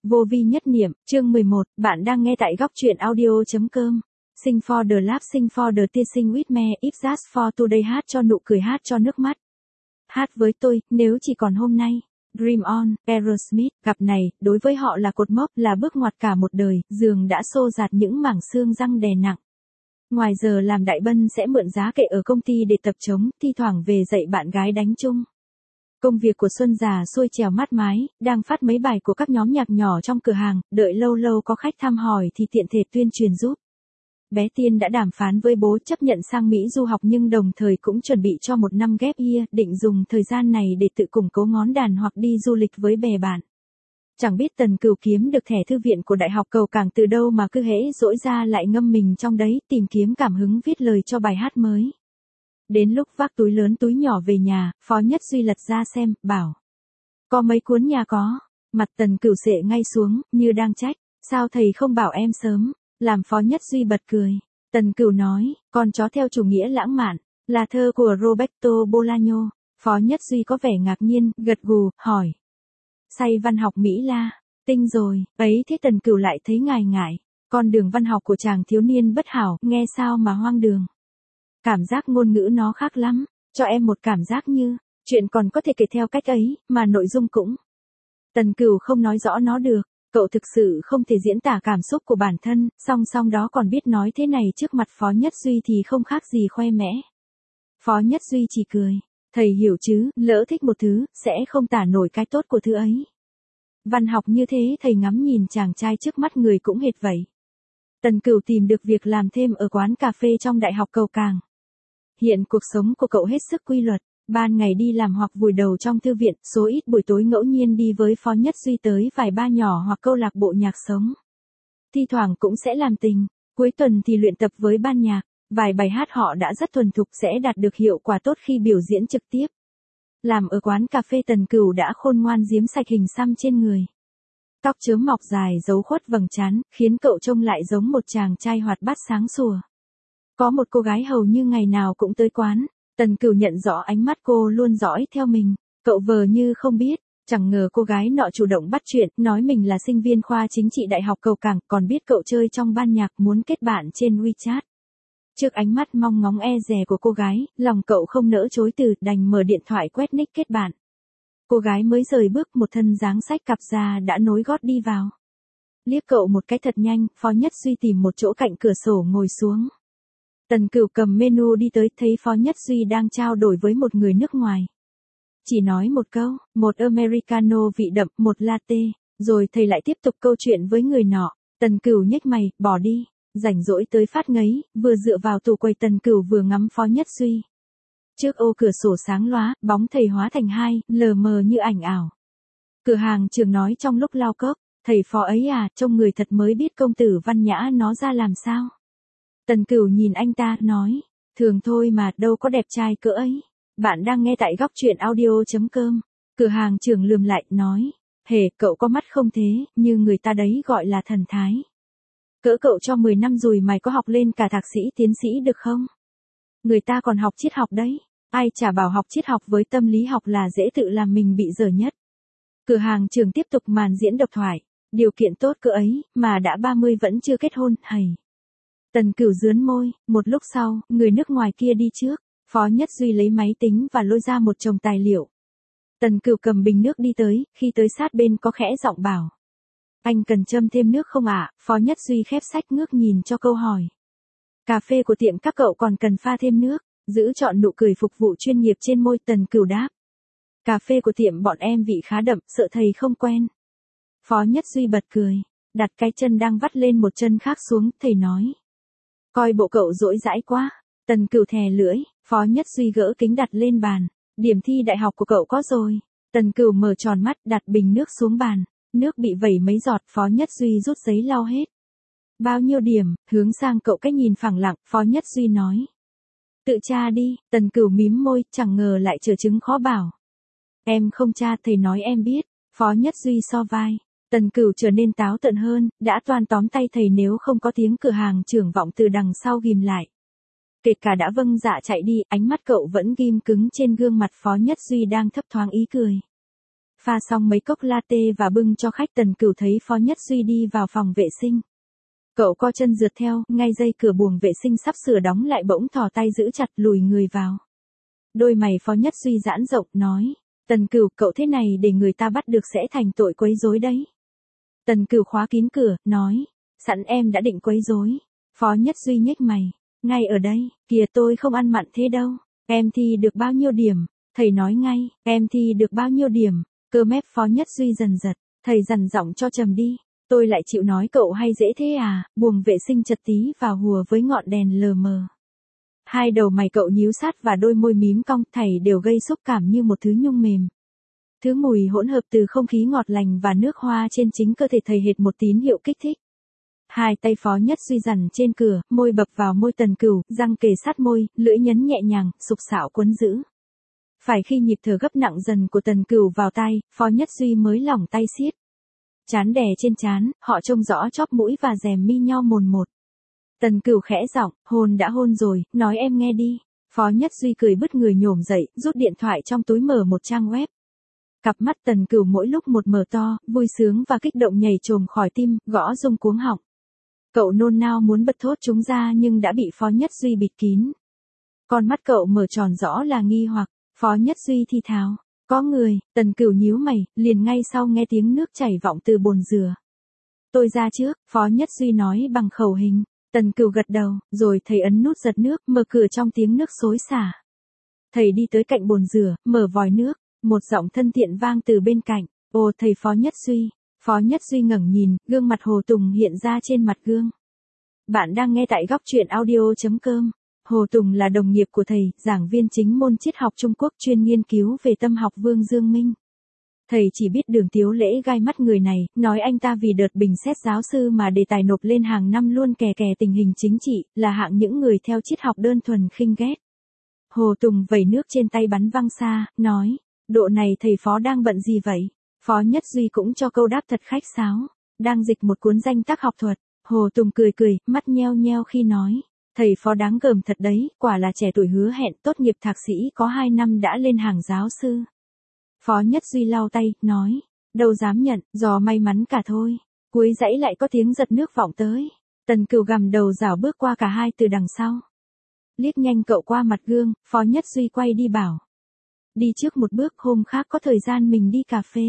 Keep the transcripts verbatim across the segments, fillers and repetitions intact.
Vô vi nhất niệm, chương mười một, bạn đang nghe tại góc truyện audio.com. Sing for the laugh, sing for the tears, sing with me, if just for today, hát cho nụ cười, hát cho nước mắt. Hát với tôi, nếu chỉ còn hôm nay. Dream on, Aerosmith, gặp này, đối với họ là cột mốc, là bước ngoặt cả một đời, giường đã xô dạt những mảng xương răng đè nặng. Ngoài giờ làm đại bân sẽ mượn giá kệ ở công ty để tập trống, thi thoảng về dạy bạn gái đánh chung. Công việc của Xuân già xuôi trèo mát mái, đang phát mấy bài của các nhóm nhạc nhỏ trong cửa hàng, đợi lâu lâu có khách thăm hỏi thì tiện thể tuyên truyền giúp. Bé Tiên đã đàm phán với bố chấp nhận sang Mỹ du học nhưng đồng thời cũng chuẩn bị cho một năm gap year, định dùng thời gian này để tự củng cố ngón đàn hoặc đi du lịch với bè bạn. Chẳng biết Tần Cửu kiếm được thẻ thư viện của Đại học Cầu Cảng từ đâu mà cứ hễ dỗi ra lại ngâm mình trong đấy, tìm kiếm cảm hứng viết lời cho bài hát mới. Đến lúc vác túi lớn túi nhỏ về nhà, Phó Nhất Duy lật ra xem, bảo. Có mấy cuốn nhà có. Mặt Tần Cửu xệ ngay xuống, như đang trách. Sao thầy không bảo em sớm? Làm Phó Nhất Duy bật cười. Tần Cửu nói, con chó theo chủ nghĩa lãng mạn, là thơ của Roberto Bolaño. Phó Nhất Duy có vẻ ngạc nhiên, gật gù, hỏi. Say văn học Mỹ La, tinh rồi, ấy thế Tần Cửu lại thấy ngại ngại. Con đường văn học của chàng thiếu niên bất hảo, nghe sao mà hoang đường. Cảm giác ngôn ngữ nó khác lắm, cho em một cảm giác như, chuyện còn có thể kể theo cách ấy, mà nội dung cũng. Tần Cửu không nói rõ nó được, cậu thực sự không thể diễn tả cảm xúc của bản thân, song song đó còn biết nói thế này trước mặt Phó Nhất Duy thì không khác gì khoe mẽ. Phó Nhất Duy chỉ cười, thầy hiểu chứ, lỡ thích một thứ, sẽ không tả nổi cái tốt của thứ ấy. Văn học như thế thầy ngắm nhìn chàng trai trước mắt người cũng hệt vậy. Tần Cửu tìm được việc làm thêm ở quán cà phê trong Đại học Cầu Cảng. Hiện cuộc sống của cậu hết sức quy luật, ban ngày đi làm hoặc vùi đầu trong thư viện, số ít buổi tối ngẫu nhiên đi với Phó Nhất Duy tới vài bar nhỏ hoặc câu lạc bộ nhạc sống. Thi thoảng cũng sẽ làm tình, cuối tuần thì luyện tập với ban nhạc, vài bài hát họ đã rất thuần thục sẽ đạt được hiệu quả tốt khi biểu diễn trực tiếp. Làm ở quán cà phê Tần Cửu đã khôn ngoan giếm sạch hình xăm trên người. Tóc chớm mọc dài giấu khuất vầng trán, khiến cậu trông lại giống một chàng trai hoạt bát sáng sủa. Có một cô gái hầu như ngày nào cũng tới quán, Tần Cửu nhận rõ ánh mắt cô luôn dõi theo mình, cậu vờ như không biết, chẳng ngờ cô gái nọ chủ động bắt chuyện, nói mình là sinh viên khoa chính trị Đại học Cầu Cảng, còn biết cậu chơi trong ban nhạc muốn kết bạn trên WeChat. Trước ánh mắt mong ngóng e dè của cô gái, lòng cậu không nỡ chối từ, đành mở điện thoại quét nick kết bạn. Cô gái mới rời bước một thân dáng sách cặp da đã nối gót đi vào. Liếc cậu một cái thật nhanh, Phó Nhất Duy tìm một chỗ cạnh cửa sổ ngồi xuống. Tần Cửu cầm menu đi tới, thấy Phó Nhất Duy đang trao đổi với một người nước ngoài. Chỉ nói một câu, một Americano vị đậm, một latte, rồi thầy lại tiếp tục câu chuyện với người nọ. Tần Cửu nhếch mày, bỏ đi, rảnh rỗi tới phát ngấy, vừa dựa vào tủ quầy Tần Cửu vừa ngắm Phó Nhất Duy. Trước ô cửa sổ sáng lóa, bóng thầy hóa thành hai, lờ mờ như ảnh ảo. Cửa hàng trường nói trong lúc lau cốc, thầy Phó ấy à, trông người thật mới biết công tử văn nhã nó ra làm sao. Tần Cửu nhìn anh ta, nói, thường thôi mà, đâu có đẹp trai cỡ ấy. Bạn đang nghe tại góc truyện audio.com. Cửa hàng trưởng lườm lại, nói, hề, cậu có mắt không thế, như người ta đấy gọi là thần thái. Cỡ cậu cho mười năm rồi mày có học lên cả thạc sĩ tiến sĩ được không? Người ta còn học triết học đấy, ai chả bảo học triết học với tâm lý học là dễ tự làm mình bị dở nhất. Cửa hàng trưởng tiếp tục màn diễn độc thoại, điều kiện tốt cỡ ấy, mà đã ba mươi vẫn chưa kết hôn, hầy. Tần Cửu rướn môi, một lúc sau, người nước ngoài kia đi trước, Phó Nhất Duy lấy máy tính và lôi ra một chồng tài liệu. Tần Cửu cầm bình nước đi tới, khi tới sát bên có khẽ giọng bảo. Anh cần châm thêm nước không ạ? Phó Nhất Duy khép sách ngước nhìn cho câu hỏi. Cà phê của tiệm các cậu còn cần pha thêm nước, giữ chọn nụ cười phục vụ chuyên nghiệp trên môi. Tần Cửu đáp. Cà phê của tiệm bọn em vị khá đậm, sợ thầy không quen. Phó Nhất Duy bật cười, đặt cái chân đang vắt lên một chân khác xuống, thầy nói. Coi bộ cậu dỗi dãi quá. Tần Cửu thè lưỡi, Phó Nhất Duy gỡ kính đặt lên bàn. Điểm thi đại học của cậu có rồi. Tần Cửu mở tròn mắt, đặt bình nước xuống bàn. Nước bị vẩy mấy giọt, Phó Nhất Duy rút giấy lau hết. Bao nhiêu điểm? Hướng sang cậu cách nhìn phẳng lặng, Phó Nhất Duy nói. Tự tra đi. Tần Cửu mím môi, chẳng ngờ lại trở chứng khó bảo. Em không tra, thầy nói em biết. Phó Nhất Duy so vai. Tần Cửu trở nên táo tợn hơn, đã toan tóm tay thầy nếu không có tiếng cửa hàng trưởng vọng từ đằng sau ghim lại. Kể cả đã vâng dạ chạy đi, ánh mắt cậu vẫn ghim cứng trên gương mặt Phó Nhất Duy đang thấp thoáng ý cười. Pha xong mấy cốc latte và bưng cho khách, Tần Cửu thấy Phó Nhất Duy đi vào phòng vệ sinh. Cậu co chân rượt theo, ngay dây cửa buồng vệ sinh sắp sửa đóng lại bỗng thò tay giữ chặt lùi người vào. Đôi mày Phó Nhất Duy giãn rộng, nói. Tần Cửu, cậu thế này để người ta bắt được sẽ thành tội quấy rối đấy. Tần Cửu khóa kín cửa, nói. Sẵn em đã định quấy rối. Phó Nhất Duy nhếch mày. Ngay ở đây, kìa tôi không ăn mặn thế đâu. Em thi được bao nhiêu điểm? Thầy nói ngay, em thi được bao nhiêu điểm? Cơ mép Phó Nhất Duy dần giật, thầy dằn giọng cho trầm đi. Tôi lại chịu nói cậu hay dễ thế à? Buồng vệ sinh chật tí vào hùa với ngọn đèn lờ mờ. Hai đầu mày cậu nhíu sát và đôi môi mím cong, thảy đều gây xúc cảm như một thứ nhung mềm. Thứ mùi hỗn hợp từ không khí ngọt lành và nước hoa trên chính cơ thể thầy hệt một tín hiệu kích thích. Hai tay Phó Nhất Duy dằn trên cửa, môi bập vào môi Tần Cửu, răng kề sát môi, lưỡi nhấn nhẹ nhàng, sục sạo quấn giữ. Phải khi nhịp thở gấp nặng dần của Tần Cửu vào tai, Phó Nhất Duy mới lỏng tay siết. Chán đè trên chán, họ trông rõ chóp mũi và rèm mi nhau mồn một. Tần Cửu khẽ giọng, hôn đã hôn rồi, nói em nghe đi. Phó Nhất Duy cười bứt người nhổm dậy, rút điện thoại trong túi mở một trang web. Cặp mắt Tần Cửu mỗi lúc một mở to, vui sướng và kích động nhảy trồm khỏi tim, gõ rung cuống họng. Cậu nôn nao muốn bật thốt chúng ra nhưng đã bị Phó Nhất Duy bịt kín. Con mắt cậu mở tròn rõ là nghi hoặc. Phó Nhất Duy thì thào. Có người. Tần Cửu nhíu mày, liền ngay sau nghe tiếng nước chảy vọng từ bồn rửa. Tôi ra trước, Phó Nhất Duy nói bằng khẩu hình. Tần Cửu gật đầu, rồi thầy ấn nút giật nước, mở cửa trong tiếng nước xối xả. Thầy đi tới cạnh bồn rửa, mở vòi nước, một giọng thân thiện vang từ bên cạnh. Ồ, thầy Phó Nhất Duy. Phó Nhất Duy ngẩng nhìn, gương mặt Hồ Tùng hiện ra trên mặt gương. Bạn đang nghe tại góc truyện audio chấm com. Hồ Tùng là đồng nghiệp của thầy, giảng viên chính môn triết học Trung Quốc chuyên nghiên cứu về tâm học Vương Dương Minh. Thầy chỉ biết Đường Tiếu Lễ gai mắt người này, nói anh ta vì đợt bình xét giáo sư mà đề tài nộp lên hàng năm luôn kè kè tình hình chính trị, là hạng những người theo triết học đơn thuần khinh ghét. Hồ Tùng vẩy nước trên tay bắn văng xa, nói, độ này thầy Phó đang bận gì vậy? Phó Nhất Duy cũng cho câu đáp thật khách sáo, đang dịch một cuốn danh tác học thuật. Hồ Tùng cười cười, mắt nheo nheo khi nói. Thầy Phó đáng gờm thật đấy, quả là trẻ tuổi hứa hẹn, tốt nghiệp thạc sĩ có hai năm đã lên hàng giáo sư. Phó Nhất Duy lau tay, nói, đâu dám nhận, do may mắn cả thôi. Cuối dãy lại có tiếng giật nước vọng tới. Tần Cửu gầm đầu rảo bước qua cả hai từ đằng sau. Liếc nhanh cậu qua mặt gương, Phó Nhất Duy quay đi bảo. Đi trước một bước, hôm khác có thời gian mình đi cà phê.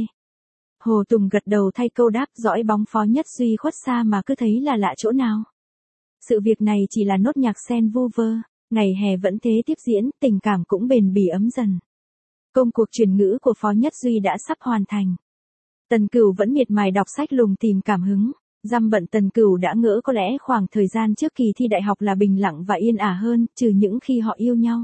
Hồ Tùng gật đầu thay câu đáp, dõi bóng Phó Nhất Duy khuất xa mà cứ thấy là lạ chỗ nào. Sự việc này chỉ là nốt nhạc sen vu vơ, ngày hè vẫn thế tiếp diễn, tình cảm cũng bền bỉ ấm dần. Công cuộc truyền ngữ của Phó Nhất Duy đã sắp hoàn thành. Tần Cửu vẫn miệt mài đọc sách lùng tìm cảm hứng, dăm bận Tần Cửu đã ngỡ có lẽ khoảng thời gian trước kỳ thi đại học là bình lặng và yên ả hơn, trừ những khi họ yêu nhau.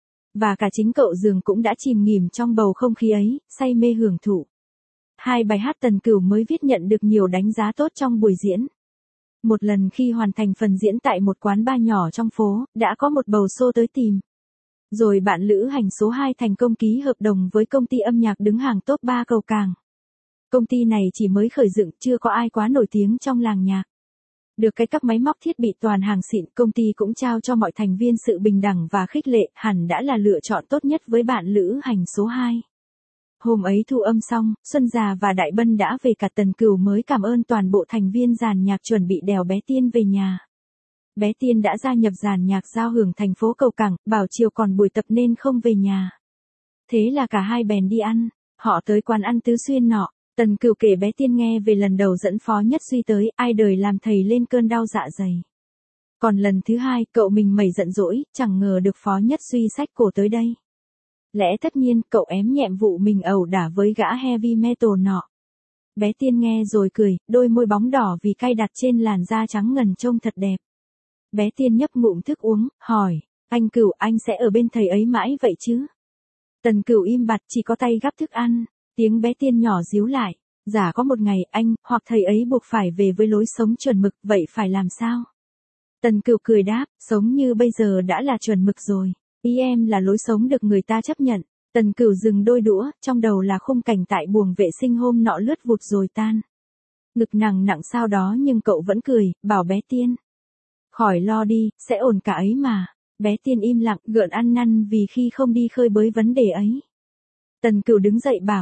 Và cả chính cậu dường cũng đã chìm nghỉm trong bầu không khí ấy, say mê hưởng thụ. Hai bài hát Tần Cửu mới viết nhận được nhiều đánh giá tốt trong buổi diễn. Một lần khi hoàn thành phần diễn tại một quán bar nhỏ trong phố, đã có một bầu xô tới tìm. Rồi bạn lữ hành số hai thành công ký hợp đồng với công ty âm nhạc đứng hàng top ba cầu cảng. Công ty này chỉ mới khởi dựng, chưa có ai quá nổi tiếng trong làng nhạc. Được cái các máy móc thiết bị toàn hàng xịn, công ty cũng trao cho mọi thành viên sự bình đẳng và khích lệ, hẳn đã là lựa chọn tốt nhất với bạn lữ hành số hai. Hôm ấy thu âm xong, Xuân Già và Đại Bân đã về, cả Tần Cửu mới cảm ơn toàn bộ thành viên dàn nhạc chuẩn bị đèo bé Tiên về nhà. Bé Tiên đã gia nhập dàn nhạc giao hưởng thành phố cầu cảng, bảo chiều còn buổi tập nên không về nhà. Thế là cả hai bèn đi ăn, họ tới quán ăn Tứ Xuyên nọ. Tần Cửu kể bé Tiên nghe về lần đầu dẫn Phó Nhất Duy tới, ai đời làm thầy lên cơn đau dạ dày. Còn lần thứ hai, cậu mình mẩy giận dỗi, chẳng ngờ được Phó Nhất Duy xách cổ tới đây. Lẽ tất nhiên, cậu ém nhẹm vụ mình ẩu đả với gã heavy metal nọ. Bé Tiên nghe rồi cười, đôi môi bóng đỏ vì cay đặt trên làn da trắng ngần trông thật đẹp. Bé Tiên nhấp ngụm thức uống, hỏi, anh Cửu, anh sẽ ở bên thầy ấy mãi vậy chứ? Tần Cửu im bặt, chỉ có tay gắp thức ăn. Tiếng bé Tiên nhỏ díu lại, giả có một ngày anh, hoặc thầy ấy buộc phải về với lối sống chuẩn mực, vậy phải làm sao? Tần Cửu cười đáp, sống như bây giờ đã là chuẩn mực rồi. Ý em là lối sống được người ta chấp nhận. Tần Cửu dừng đôi đũa, trong đầu là khung cảnh tại buồng vệ sinh hôm nọ lướt vụt rồi tan. Ngực nặng nặng sao đó nhưng cậu vẫn cười, bảo bé Tiên. Khỏi lo đi, sẽ ổn cả ấy mà. Bé Tiên im lặng, gượng ăn năn vì khi không đi khơi bới vấn đề ấy. Tần Cửu đứng dậy bảo,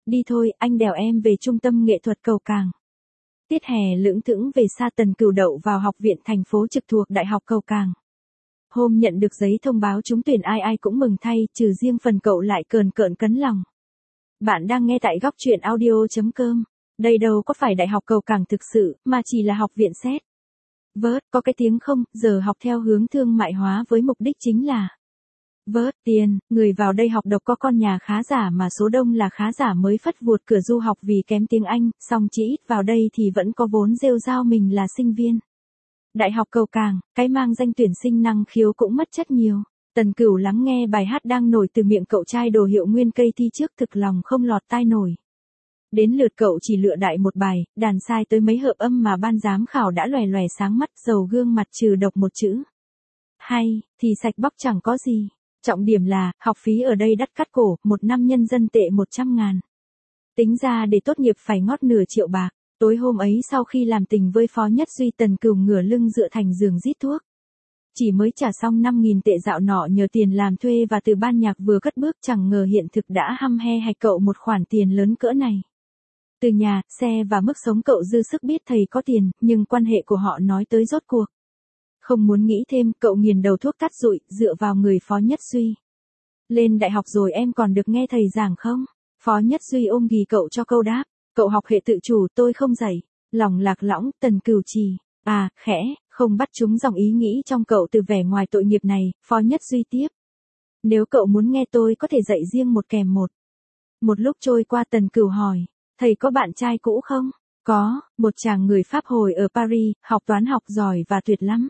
đi thôi, anh đèo em về trung tâm nghệ thuật Cầu Cảng. Tiết hè lững thững về xa, Tần Cửu đậu vào học viện thành phố trực thuộc Đại học Cầu Cảng. Hôm nhận được giấy thông báo trúng tuyển ai ai cũng mừng thay, trừ riêng phần cậu lại cờn cợn cấn lòng. Bạn đang nghe tại góc truyện audio chấm com. Đây đâu có phải Đại học Cầu Cảng thực sự, mà chỉ là học viện xét. Vớt, có cái tiếng không, giờ học theo hướng thương mại hóa với mục đích chính là vớt tiền, người vào đây học độc có con nhà khá giả mà số đông là khá giả mới phất vuột cửa du học vì kém tiếng Anh, song chỉ ít vào đây thì vẫn có vốn rêu rao mình là sinh viên. Đại học Cầu Cảng, cái mang danh tuyển sinh năng khiếu cũng mất chất nhiều. Tần Cửu lắng nghe bài hát đang nổi từ miệng cậu trai đồ hiệu nguyên cây thi trước, thực lòng không lọt tai nổi. Đến lượt cậu chỉ lựa đại một bài, đàn sai tới mấy hợp âm mà ban giám khảo đã lòe lòe sáng mắt, dầu gương mặt trừ độc một chữ. Hay, thì sạch bóc chẳng có gì. Trọng điểm là, học phí ở đây đắt cắt cổ, một năm nhân dân tệ một trăm ngàn. Tính ra để tốt nghiệp phải ngót nửa triệu bạc. Tối hôm ấy sau khi làm tình với Phó Nhất Duy, Tần Cửu ngửa lưng dựa thành giường rít thuốc. Chỉ mới trả xong năm nghìn tệ dạo nọ nhờ tiền làm thuê và từ ban nhạc vừa cất bước, chẳng ngờ hiện thực đã hăm he hạch cậu một khoản tiền lớn cỡ này. Từ nhà, xe và mức sống cậu dư sức biết thầy có tiền, nhưng quan hệ của họ nói tới rốt cuộc. Không muốn nghĩ thêm, cậu nghiền đầu thuốc tắt rụi, dựa vào người Phó Nhất Duy. Lên đại học rồi em còn được nghe thầy giảng không? Phó Nhất Duy ôm ghì cậu cho câu đáp. Cậu học hệ tự chủ, tôi không dạy. Lòng lạc lõng, Tần Cửu trì. À, khẽ, không bắt chúng dòng ý nghĩ trong cậu từ vẻ ngoài tội nghiệp này, Phó Nhất Duy tiếp. Nếu cậu muốn nghe tôi có thể dạy riêng một kèm một. Một lúc trôi qua, Tần Cửu hỏi. Thầy có bạn trai cũ không? Có, một chàng người Pháp hồi ở Paris, học toán học giỏi và tuyệt lắm.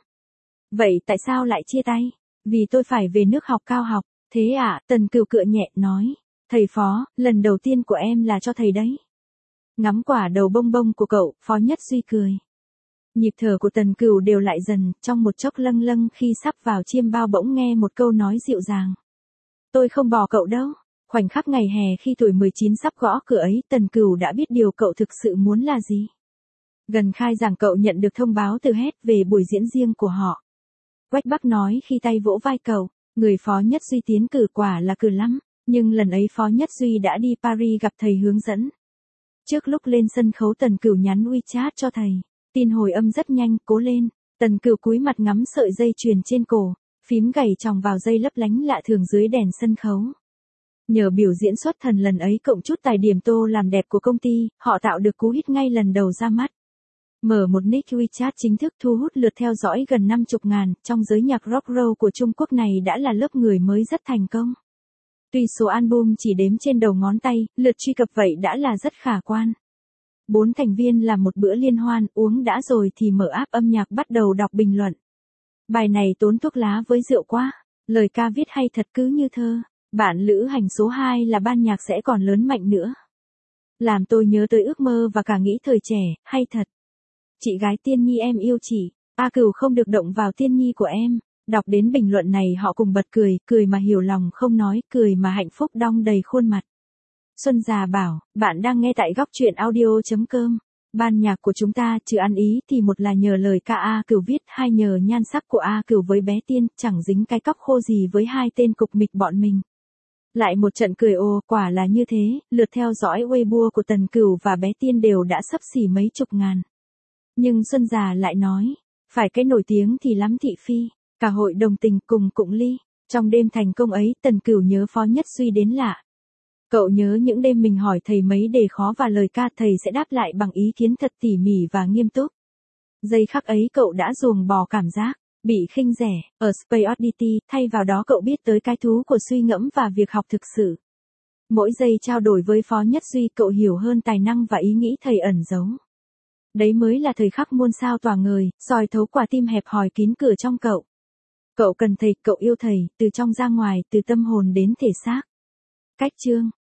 Vậy tại sao lại chia tay? Vì tôi phải về nước học cao học. Thế à, Tần Cửu cựa nhẹ nói. Thầy Phó, lần đầu tiên của em là cho thầy đấy. Ngắm quả đầu bông bông của cậu, Phó Nhất Duy cười. Nhịp thở của Tần Cửu đều lại dần, trong một chốc lâng lâng khi sắp vào chiêm bao bỗng nghe một câu nói dịu dàng. Tôi không bỏ cậu đâu. Khoảnh khắc ngày hè khi tuổi mười chín sắp gõ cửa ấy, Tần Cửu đã biết điều cậu thực sự muốn là gì. Gần khai giảng cậu nhận được thông báo từ hết về buổi diễn riêng của họ. Quách Bắc nói khi tay vỗ vai cậu, người Phó Nhất Duy tiến cử quả là cử lắm, nhưng lần ấy Phó Nhất Duy đã đi Paris gặp thầy hướng dẫn. Trước lúc lên sân khấu, Tần Cửu nhắn WeChat cho thầy. Tin hồi âm rất nhanh, cố lên. Tần Cửu cúi mặt ngắm sợi dây chuyền trên cổ, phím gảy tròng vào dây lấp lánh lạ thường dưới đèn sân khấu. Nhờ biểu diễn xuất thần lần ấy cộng chút tài điểm tô làm đẹp của công ty, họ tạo được cú hit ngay lần đầu ra mắt. Mở một nick WeChat chính thức thu hút lượt theo dõi gần năm mươi ngàn, trong giới nhạc rock roll của Trung Quốc này đã là lớp người mới rất thành công. Tuy số album chỉ đếm trên đầu ngón tay, lượt truy cập vậy đã là rất khả quan. Bốn thành viên làm một bữa liên hoan, uống đã rồi thì mở app âm nhạc bắt đầu đọc bình luận. Bài này tốn thuốc lá với rượu quá, lời ca viết hay thật cứ như thơ, bạn lữ hành số hai là ban nhạc sẽ còn lớn mạnh nữa. Làm tôi nhớ tới ước mơ và cả nghĩ thời trẻ, hay thật. Chị gái Tiên Nhi em yêu chị, A Cửu không được động vào Tiên Nhi của em. Đọc đến bình luận này họ cùng bật cười, cười mà hiểu lòng không nói, cười mà hạnh phúc đong đầy khuôn mặt. Xuân Già bảo, bạn đang nghe tại góc truyện audio chấm com. Ban nhạc của chúng ta trừ ăn ý thì một là nhờ lời ca A Cửu viết, hai nhờ nhan sắc của A Cửu với bé Tiên, chẳng dính cái cóc khô gì với hai tên cục mịch bọn mình. Lại một trận cười ồ, quả là như thế, lượt theo dõi Weibo của Tần Cửu và bé Tiên đều đã xấp xỉ mấy chục ngàn. Nhưng Xuân Già lại nói, phải cái nổi tiếng thì lắm thị phi. Cả hội đồng tình cùng cụng ly. Trong đêm thành công ấy, Tần Cửu nhớ Phó Nhất Duy đến lạ. Cậu nhớ những đêm mình hỏi thầy mấy đề khó và lời ca thầy sẽ đáp lại bằng ý kiến thật tỉ mỉ và nghiêm túc. Giây khắc ấy cậu đã ruồng bỏ cảm giác bị khinh rẻ ở Space Oddity, thay vào đó cậu biết tới cái thú của suy ngẫm và việc học thực sự. Mỗi giây trao đổi với Phó Nhất Duy cậu hiểu hơn tài năng và ý nghĩ thầy ẩn giấu. Đấy mới là thời khắc muôn sao tỏa ngời, soi thấu quả tim hẹp hòi kín cửa trong cậu. Cậu cần thầy, cậu yêu thầy, từ trong ra ngoài, từ tâm hồn đến thể xác. Cách chương